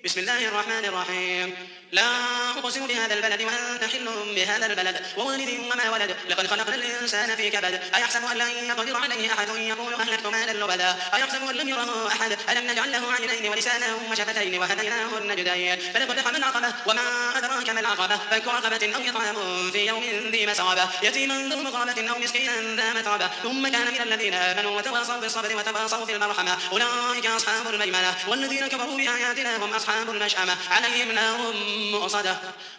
بسم الله الرحمن الرحيم. لا أقسم بهذا البلد وأنت حل بهذا البلد ووالد وما ولد لقد خلقنا الإنسان في كبد أيحسب أن لن يقدر عليه أحد يقول أهلكت مالا لبدا أيحسب أن لم يره أحد ألم نجعل له عينين ولسانا وشفتين وهديناه النجدين فلقد حمل العقبة وما أدراك ما العقبة فك رقبة أو إطعام في يوم ذي مسغبة يتيما ذو مقربة أو مسكينا ذا متربة ثم كان من الذين آمنوا وتواصوا بالصبر وتواصوا بالمرحمة أولئك أصحاب الميمنة والذين كفروا بآياتنا هم أصحاب المشأمة عليهم نار مؤصدة